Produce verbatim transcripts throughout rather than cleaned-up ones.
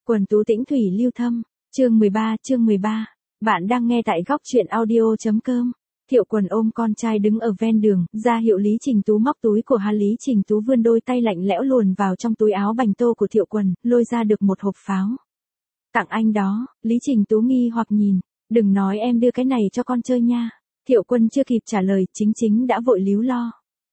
Quần tú tĩnh thủy lưu thâm, chương mười ba, chương mười ba. Bạn đang nghe tại góc truyện audio.com. Thiệu Quần ôm con trai đứng ở ven đường, ra hiệu Lý Trình Tú móc túi của hắn. Lý Trình Tú vươn đôi tay lạnh lẽo luồn vào trong túi áo bành tô của Thiệu Quần, lôi ra được một hộp pháo. Tặng anh đó, Lý Trình Tú nghi hoặc nhìn, đừng nói em đưa cái này cho con chơi nha. Thiệu Quân chưa kịp trả lời, Chính Chính đã vội líu lo.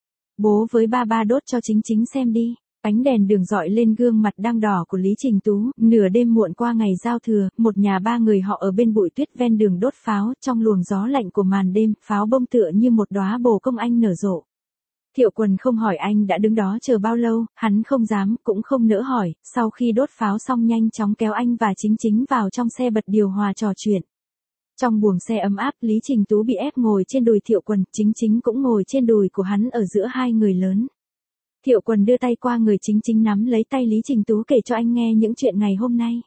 Bố với ba ba đốt cho Chính Chính xem đi. Ánh đèn đường rọi lên gương mặt đang đỏ của Lý Trình Tú, nửa đêm muộn qua ngày giao thừa, một nhà ba người họ ở bên bụi tuyết ven đường đốt pháo, trong luồng gió lạnh của màn đêm, pháo bông tựa như một đóa bồ công anh nở rộ. Thiệu Quần không hỏi anh đã đứng đó chờ bao lâu, hắn không dám, cũng không nỡ hỏi, sau khi đốt pháo xong nhanh chóng kéo anh và Chính Chính vào trong xe bật điều hòa trò chuyện. Trong buồng xe ấm áp, Lý Trình Tú bị ép ngồi trên đùi Thiệu Quần, Chính Chính cũng ngồi trên đùi của hắn ở giữa hai người lớn. Thiệu Quần đưa tay qua người Chính Chính nắm lấy tay Lý Trình Tú kể cho anh nghe những chuyện ngày hôm nay.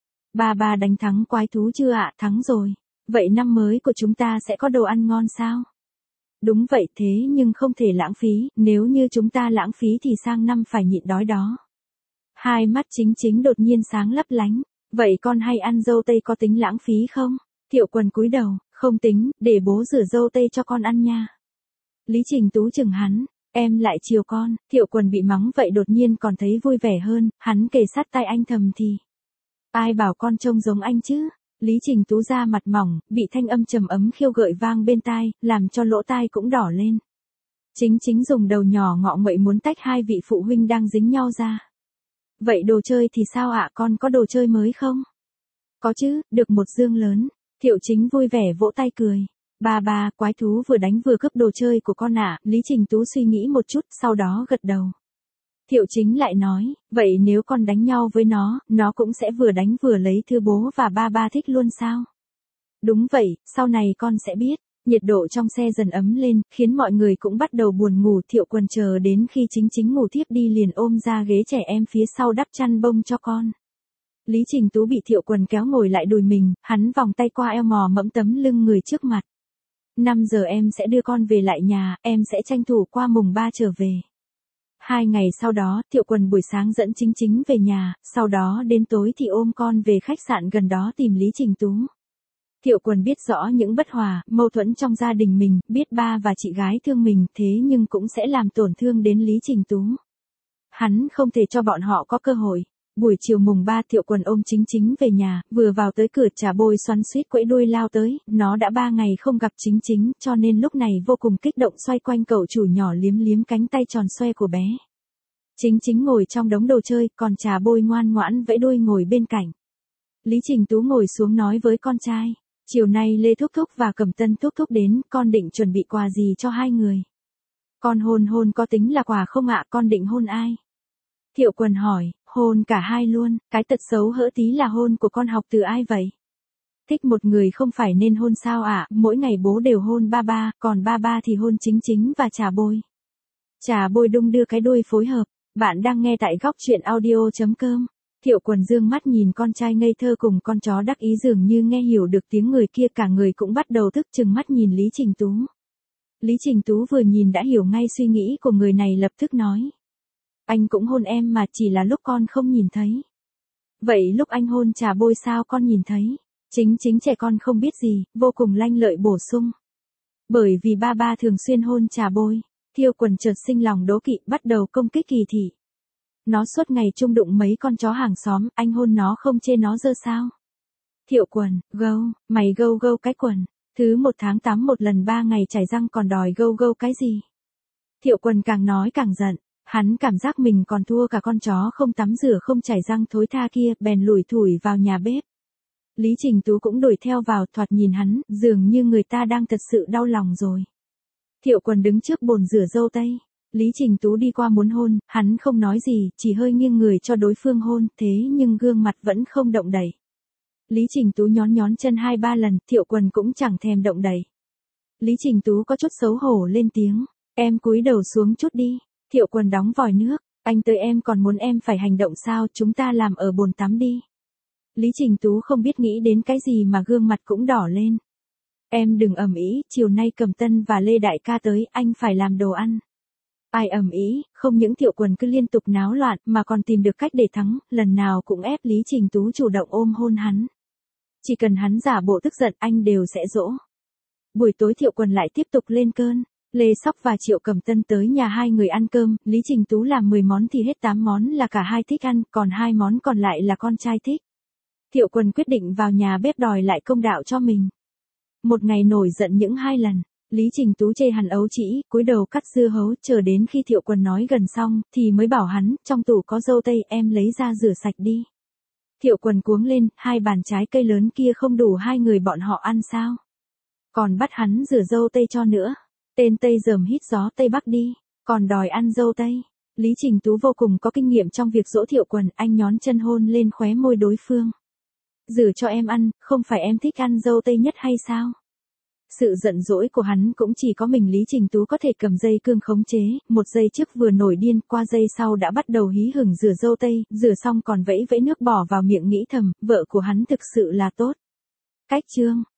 Ba ba đánh thắng quái thú chưa ạ? Thắng rồi. Vậy năm mới của chúng ta sẽ có đồ ăn ngon sao? Đúng vậy, thế nhưng không thể lãng phí, nếu như chúng ta lãng phí thì sang năm phải nhịn đói đó. Hai mắt Chính Chính đột nhiên sáng lấp lánh. Vậy con hay ăn dâu tây có tính lãng phí không? Thiệu Quần cúi đầu, không tính, để bố rửa dâu tây cho con ăn nha. Lý Trình Tú chừng hắn. Em lại chiều con. Thiệu Quần bị mắng vậy đột nhiên còn thấy vui vẻ hơn, hắn kề sát tai anh thầm thì. Ai bảo con trông giống anh chứ? Lý Trình Tú ra mặt mỏng, bị thanh âm trầm ấm khiêu gợi vang bên tai, làm cho lỗ tai cũng đỏ lên. Chính Chính dùng đầu nhỏ ngọ nguậy muốn tách hai vị phụ huynh đang dính nhau ra. Vậy đồ chơi thì sao ạ, con có đồ chơi mới không? Có chứ, được một dương lớn. Thiệu Chính vui vẻ vỗ tay cười. Ba ba, quái thú vừa đánh vừa cướp đồ chơi của con ạ. Lý Trình Tú suy nghĩ một chút, sau đó gật đầu. Thiệu Chính lại nói, vậy nếu con đánh nhau với nó, nó cũng sẽ vừa đánh vừa lấy thứ bố và ba ba thích luôn sao? Đúng vậy, sau này con sẽ biết. Nhiệt độ trong xe dần ấm lên, khiến mọi người cũng bắt đầu buồn ngủ. Thiệu Quần chờ đến khi Chính Chính ngủ thiếp đi liền ôm ra ghế trẻ em phía sau đắp chăn bông cho con. Lý Trình Tú bị Thiệu Quần kéo ngồi lại đùi mình, hắn vòng tay qua eo mò mẫm tấm lưng người trước mặt. năm giờ em sẽ đưa con về lại nhà, em sẽ tranh thủ qua mùng ba trở về. Hai ngày sau đó, Thiệu Quần buổi sáng dẫn Chính Chính về nhà, sau đó đến tối thì ôm con về khách sạn gần đó tìm Lý Trình Tú. Thiệu Quần biết rõ những bất hòa, mâu thuẫn trong gia đình mình, biết ba và chị gái thương mình, thế nhưng cũng sẽ làm tổn thương đến Lý Trình Tú. Hắn không thể cho bọn họ có cơ hội. Buổi chiều mùng ba Thiệu Quần ôm Chính Chính về nhà, vừa vào tới cửa Trà Bôi xoắn xuýt quẫy đuôi lao tới, nó đã ba ngày không gặp Chính Chính, cho nên lúc này vô cùng kích động xoay quanh cậu chủ nhỏ liếm liếm cánh tay tròn xoe của bé. Chính Chính ngồi trong đống đồ chơi, còn Trà Bôi ngoan ngoãn vẫy đuôi ngồi bên cạnh. Lý Trình Tú ngồi xuống nói với con trai, chiều nay Lê Thúc Thúc và Cẩm Tân Thúc Thúc đến, con định chuẩn bị quà gì cho hai người? Con hôn hôn có tính là quà không ạ, con định hôn ai? Thiệu Quần hỏi, hôn cả hai luôn, cái tật xấu hỡ tí là hôn của con học từ ai vậy? Thích một người không phải nên hôn sao ạ, mỗi ngày bố đều hôn ba ba, còn ba ba thì hôn Chính Chính và Trà Bôi. Trà Bôi đung đưa cái đuôi phối hợp, bạn đang nghe tại góc truyện audio.com. Thiệu Quần dương mắt nhìn con trai ngây thơ cùng con chó đắc ý dường như nghe hiểu được tiếng người kia, cả người cũng bắt đầu thức chừng mắt nhìn Lý Trình Tú. Lý Trình Tú vừa nhìn đã hiểu ngay suy nghĩ của người này, lập tức nói. Anh cũng hôn em mà, chỉ là lúc con không nhìn thấy. Vậy lúc anh hôn Trà Bôi sao con nhìn thấy? Chính Chính trẻ con không biết gì, vô cùng lanh lợi bổ sung. Bởi vì ba ba thường xuyên hôn Trà Bôi. Thiệu Quần chợt sinh lòng đố kỵ, bắt đầu công kích Kỳ Thị. Nó suốt ngày chung đụng mấy con chó hàng xóm, anh hôn nó không chê nó dơ sao? Thiệu Quần, gâu, mày gâu gâu cái quần. Thứ một tháng tám một lần ba ngày chảy răng còn đòi gâu gâu cái gì? Thiệu Quần càng nói càng giận. Hắn cảm giác mình còn thua cả con chó không tắm rửa không chảy răng thối tha kia, bèn lủi thủi vào nhà bếp. Lý Trình Tú cũng đuổi theo vào, thoạt nhìn hắn, dường như người ta đang thật sự đau lòng rồi. Thiệu Quần đứng trước bồn rửa dâu tây. Lý Trình Tú đi qua muốn hôn, hắn không nói gì, chỉ hơi nghiêng người cho đối phương hôn, thế nhưng gương mặt vẫn không động đậy. Lý Trình Tú nhón nhón chân hai ba lần, Thiệu Quần cũng chẳng thèm động đậy. Lý Trình Tú có chút xấu hổ lên tiếng, em cúi đầu xuống chút đi. Thiệu Quần đóng vòi nước, anh tới em còn muốn em phải hành động sao, chúng ta làm ở bồn tắm đi. Lý Trình Tú không biết nghĩ đến cái gì mà gương mặt cũng đỏ lên. Em đừng ầm ĩ, chiều nay Cẩm Tân và Lê Đại ca tới, anh phải làm đồ ăn. Ai ầm ĩ, không những Thiệu Quần cứ liên tục náo loạn mà còn tìm được cách để thắng, lần nào cũng ép Lý Trình Tú chủ động ôm hôn hắn. Chỉ cần hắn giả bộ tức giận anh đều sẽ dỗ. Buổi tối Thiệu Quần lại tiếp tục lên cơn. Lê Sóc và Triệu Cẩm Tân tới nhà hai người ăn cơm, Lý Trình Tú làm mười món thì hết tám món là cả hai thích ăn, còn hai món còn lại là con trai thích. Thiệu Quần quyết định vào nhà bếp đòi lại công đạo cho mình. Một ngày nổi giận những hai lần, Lý Trình Tú chê hắn ấu trĩ, cúi đầu cắt dưa hấu, chờ đến khi Thiệu Quần nói gần xong, thì mới bảo hắn, trong tủ có dâu tây, em lấy ra rửa sạch đi. Thiệu Quần cuống lên, hai bàn trái cây lớn kia không đủ hai người bọn họ ăn sao? Còn bắt hắn rửa dâu tây cho nữa. Tên Tây Dởm hít gió Tây Bắc đi, còn đòi ăn dâu tây. Lý Trình Tú vô cùng có kinh nghiệm trong việc dỗ Thiệu Quần, anh nhón chân hôn lên khóe môi đối phương. Rửa cho em ăn, không phải em thích ăn dâu tây nhất hay sao? Sự giận dỗi của hắn cũng chỉ có mình Lý Trình Tú có thể cầm dây cương khống chế, một giây trước vừa nổi điên, qua giây sau đã bắt đầu hí hửng rửa dâu tây, rửa xong còn vẫy vẫy nước bỏ vào miệng nghĩ thầm, vợ của hắn thực sự là tốt. Cách chương